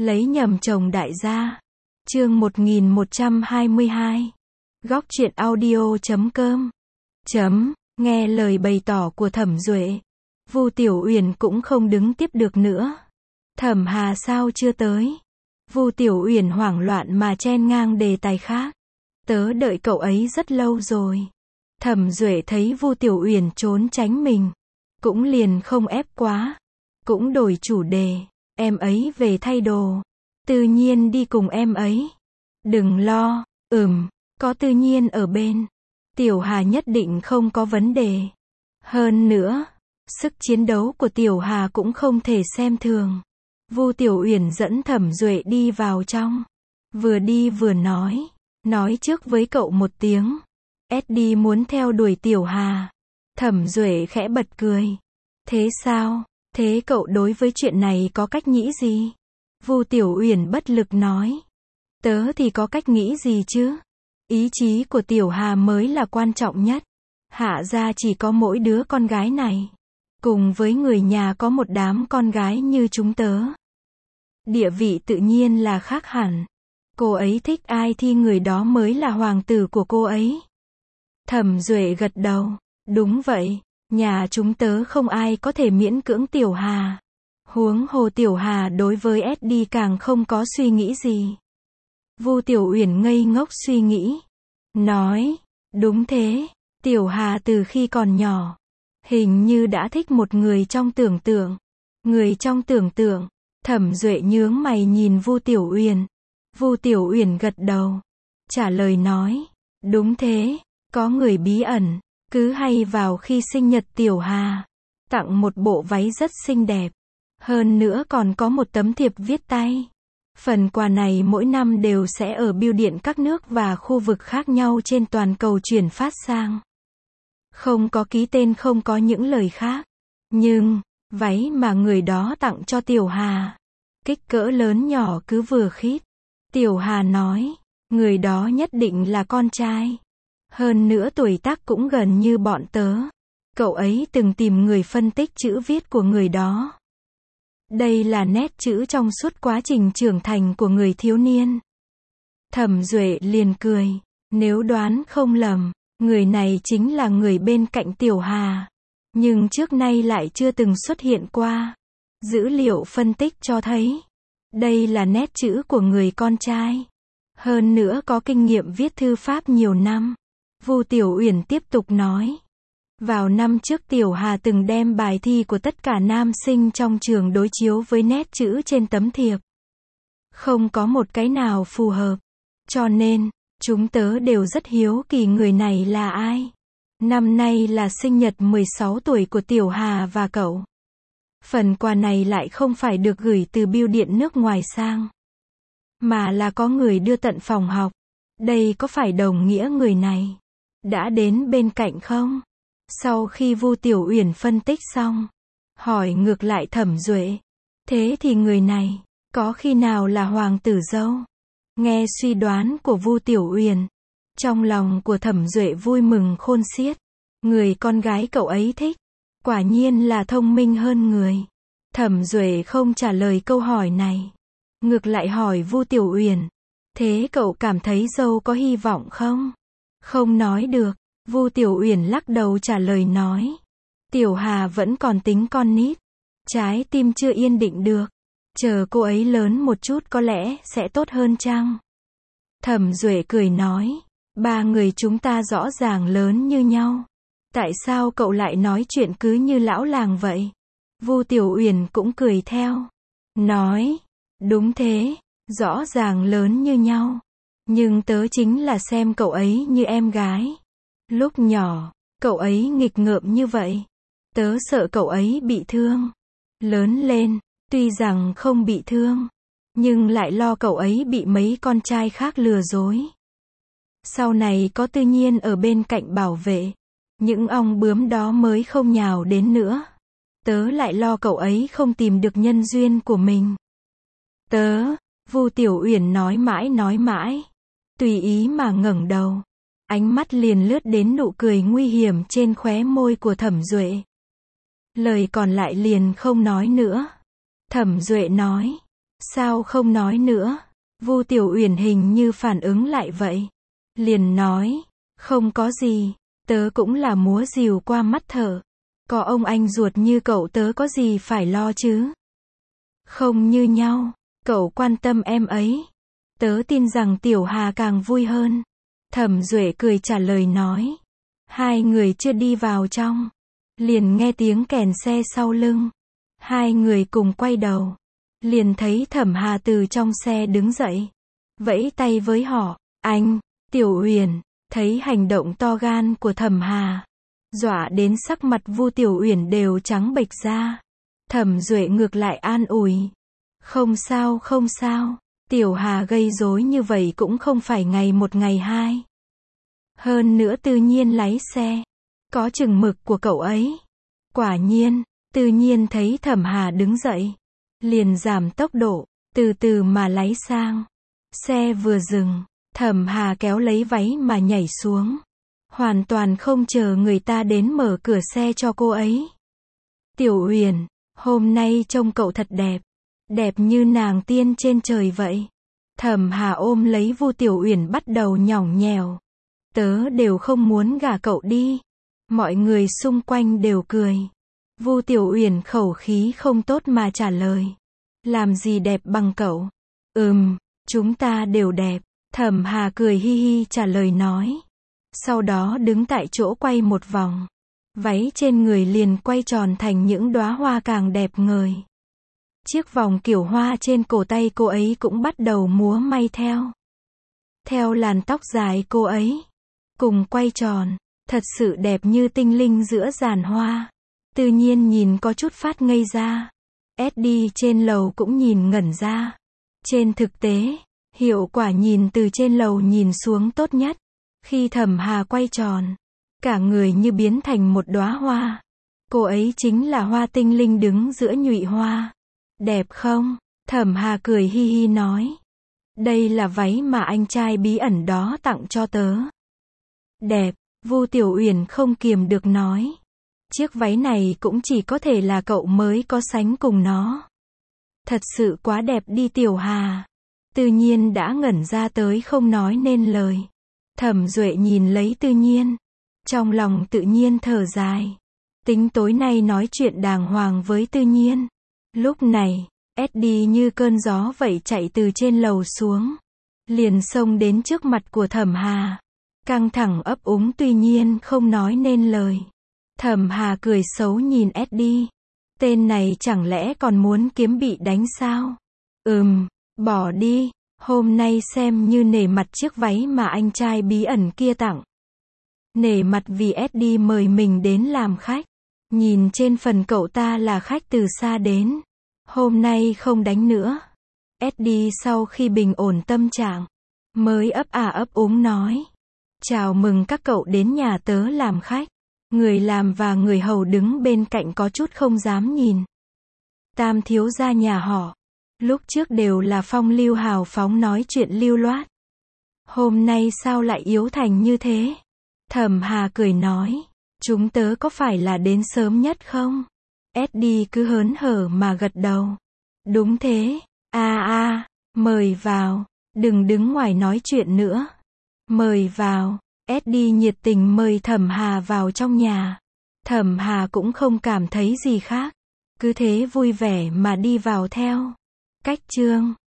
Lấy nhầm chồng đại gia. Chương 1122. Góc truyện audio.com. Nghe lời bày tỏ của Thẩm Duệ, Vu Tiểu Uyển cũng không đứng tiếp được nữa. Thẩm Hà sao chưa tới? Vu Tiểu Uyển hoảng loạn mà chen ngang đề tài khác. Tớ đợi cậu ấy rất lâu rồi. Thẩm Duệ thấy Vu Tiểu Uyển trốn tránh mình, cũng liền không ép quá, cũng đổi chủ đề. Em ấy về thay đồ, Tư Nhiên đi cùng em ấy. Đừng lo, có Tư Nhiên ở bên, Tiểu Hà nhất định không có vấn đề. Hơn nữa, sức chiến đấu của Tiểu Hà cũng không thể xem thường. Vu Tiểu Uyển dẫn Thẩm Duệ đi vào trong, vừa đi vừa nói trước với cậu một tiếng. Eddie muốn theo đuổi Tiểu Hà. Thẩm Duệ khẽ bật cười. Thế sao? Thế cậu đối với chuyện này có cách nghĩ gì? Vu Tiểu Uyển bất lực nói. Tớ thì có cách nghĩ gì chứ? Ý chí của Tiểu Hà mới là quan trọng nhất. Hạ gia chỉ có mỗi đứa con gái này, cùng với người nhà có một đám con gái như chúng tớ. Địa vị tự nhiên là khác hẳn. Cô ấy thích ai thì người đó mới là hoàng tử của cô ấy. Thẩm Duệ gật đầu. Đúng vậy, nhà chúng tớ không ai có thể miễn cưỡng Tiểu Hà. Huống hồ Tiểu Hà đối với Eddie càng không có suy nghĩ gì. Vu Tiểu Uyển ngây ngốc suy nghĩ, nói, đúng thế, Tiểu Hà từ khi còn nhỏ, hình như đã thích một người trong tưởng tượng. Người trong tưởng tượng? Thẩm Duệ nhướng mày nhìn Vu Tiểu Uyển. Vu Tiểu Uyển gật đầu, trả lời nói, đúng thế, có người bí ẩn, cứ hay vào khi sinh nhật Tiểu Hà, tặng một bộ váy rất xinh đẹp. Hơn nữa còn có một tấm thiệp viết tay. Phần quà này mỗi năm đều sẽ ở bưu điện các nước và khu vực khác nhau trên toàn cầu chuyển phát sang. Không có ký tên, không có những lời khác. Nhưng, váy mà người đó tặng cho Tiểu Hà, kích cỡ lớn nhỏ cứ vừa khít. Tiểu Hà nói, người đó nhất định là con trai. Hơn nữa tuổi tác cũng gần như bọn tớ. Cậu ấy từng tìm người phân tích chữ viết của người đó. Đây là nét chữ trong suốt quá trình trưởng thành của người thiếu niên. Thẩm Duệ liền cười. Nếu đoán không lầm, người này chính là người bên cạnh Tiểu Hà. Nhưng trước nay lại chưa từng xuất hiện qua. Dữ liệu phân tích cho thấy, đây là nét chữ của người con trai. Hơn nữa có kinh nghiệm viết thư pháp nhiều năm. Vu Tiểu Uyển tiếp tục nói. Vào năm trước Tiểu Hà từng đem bài thi của tất cả nam sinh trong trường đối chiếu với nét chữ trên tấm thiệp. Không có một cái nào phù hợp. Cho nên, chúng tớ đều rất hiếu kỳ người này là ai. Năm nay là sinh nhật 16 tuổi của Tiểu Hà và cậu. Phần quà này lại không phải được gửi từ bưu điện nước ngoài sang, mà là có người đưa tận phòng học. Đây có phải đồng nghĩa người này đã đến bên cạnh không? Sau khi Vu Tiểu Uyển phân tích xong, hỏi ngược lại Thẩm Duệ. Thế thì người này, có khi nào là hoàng tử dâu? Nghe suy đoán của Vu Tiểu Uyển, trong lòng của Thẩm Duệ vui mừng khôn xiết. Người con gái cậu ấy thích, quả nhiên là thông minh hơn người. Thẩm Duệ không trả lời câu hỏi này, ngược lại hỏi Vu Tiểu Uyển. Thế cậu cảm thấy dâu có hy vọng không? Không nói được. Vu Tiểu Uyển lắc đầu trả lời nói. Tiểu Hà vẫn còn tính con nít. Trái tim chưa yên định được. Chờ cô ấy lớn một chút có lẽ sẽ tốt hơn chăng? Thẩm Duệ cười nói. Ba người chúng ta rõ ràng lớn như nhau. Tại sao cậu lại nói chuyện cứ như lão làng vậy? Vu Tiểu Uyển cũng cười theo. Nói. Đúng thế. Rõ ràng lớn như nhau. Nhưng tớ chính là xem cậu ấy như em gái. Lúc nhỏ, cậu ấy nghịch ngợm như vậy. Tớ sợ cậu ấy bị thương. Lớn lên, tuy rằng không bị thương, nhưng lại lo cậu ấy bị mấy con trai khác lừa dối. Sau này có Tư Nhiên ở bên cạnh bảo vệ, những ong bướm đó mới không nhào đến nữa. Tớ lại lo cậu ấy không tìm được nhân duyên của mình. Vu Tiểu Uyển nói mãi, tùy ý mà ngẩng đầu. Ánh mắt liền lướt đến nụ cười nguy hiểm trên khóe môi của Thẩm Duệ. Lời còn lại liền không nói nữa. Thẩm Duệ nói, Sao không nói nữa? Vu Tiểu Uyển hình như phản ứng lại vậy. Liền nói, không có gì, tớ cũng là múa rìu qua mắt thợ. Có ông anh ruột như cậu tớ có gì phải lo chứ? Không như nhau, cậu quan tâm em ấy. Tớ tin rằng Tiểu Hà càng vui hơn. Thẩm Duệ cười trả lời nói. Hai người chưa đi vào trong, liền nghe tiếng kèn xe sau lưng. Hai người cùng quay đầu, liền thấy Thẩm Hà từ trong xe đứng dậy, vẫy tay với họ. Anh, Tiểu Uyển, thấy hành động to gan của Thẩm Hà, dọa đến sắc mặt Vu Tiểu Uyển đều trắng bệch ra. Thẩm Duệ ngược lại an ủi. Không sao không sao, Tiểu Hà gây rối như vậy cũng không phải ngày một ngày hai. Hơn nữa Tư Nhiên lái xe, có chừng mực của cậu ấy. Quả nhiên, Tư Nhiên thấy Thẩm Hà đứng dậy, liền giảm tốc độ, từ từ mà lái sang. Xe vừa dừng, Thẩm Hà kéo lấy váy mà nhảy xuống. Hoàn toàn không chờ người ta đến mở cửa xe cho cô ấy. Tiểu Uyển, hôm nay trông cậu thật đẹp. Đẹp như nàng tiên trên trời vậy. Thẩm Hà ôm lấy Vu Tiểu Uyển bắt đầu nhõng nhẽo. Tớ đều không muốn gả cậu đi. Mọi người xung quanh đều cười. Vu Tiểu Uyển khẩu khí không tốt mà trả lời. Làm gì đẹp bằng cậu? Chúng ta đều đẹp. Thẩm Hà cười hi hi trả lời nói. Sau đó đứng tại chỗ quay một vòng. Váy trên người liền quay tròn thành những đóa hoa càng đẹp ngời. Chiếc vòng kiểu hoa trên cổ tay cô ấy cũng bắt đầu múa may theo. Theo làn tóc dài cô ấy, cùng quay tròn, thật sự đẹp như tinh linh giữa giàn hoa. Tự nhiên nhìn có chút phát ngây ra. Eddie trên lầu cũng nhìn ngẩn ra. Trên thực tế, hiệu quả nhìn từ trên lầu nhìn xuống tốt nhất. Khi Thẩm Hà quay tròn, cả người như biến thành một đóa hoa. Cô ấy chính là hoa tinh linh đứng giữa nhụy hoa. Đẹp không? Thẩm Hà cười hi hi nói. Đây là váy mà anh trai bí ẩn đó tặng cho tớ. Đẹp, Vu Tiểu Uyển không kiềm được nói. Chiếc váy này cũng chỉ có thể là cậu mới có sánh cùng nó. Thật sự quá đẹp đi Tiểu Hà. Tự nhiên đã ngẩn ra tới không nói nên lời. Thẩm Duệ nhìn lấy Tự nhiên. Trong lòng tự nhiên thở dài. Tính tối nay nói chuyện đàng hoàng với Tự nhiên. Lúc này, Eddie như cơn gió vậy chạy từ trên lầu xuống. Liền xông đến trước mặt của Thẩm Hà. Căng thẳng ấp úng tuy nhiên không nói nên lời. Thẩm Hà cười xấu nhìn Eddie. Tên này chẳng lẽ còn muốn kiếm bị đánh sao? Bỏ đi. Hôm nay xem như nể mặt chiếc váy mà anh trai bí ẩn kia tặng. Nể mặt vì Eddie mời mình đến làm khách. Nhìn trên phần cậu ta là khách từ xa đến. Hôm nay không đánh nữa. Eddie sau khi bình ổn tâm trạng, mới ấp úng nói. Chào mừng các cậu đến nhà tớ làm khách. Người làm và người hầu đứng bên cạnh có chút không dám nhìn. Tam thiếu gia nhà họ. Lúc trước đều là phong lưu hào phóng nói chuyện lưu loát. Hôm nay sao lại yếu thành như thế? Thẩm Hà cười nói. Chúng tớ có phải là đến sớm nhất không? Eddie cứ hớn hở mà gật đầu. Đúng thế. Mời vào. Đừng đứng ngoài nói chuyện nữa. Mời vào. Eddie nhiệt tình mời Thẩm Hà vào trong nhà. Thẩm Hà cũng không cảm thấy gì khác. Cứ thế vui vẻ mà đi vào theo. Cách chương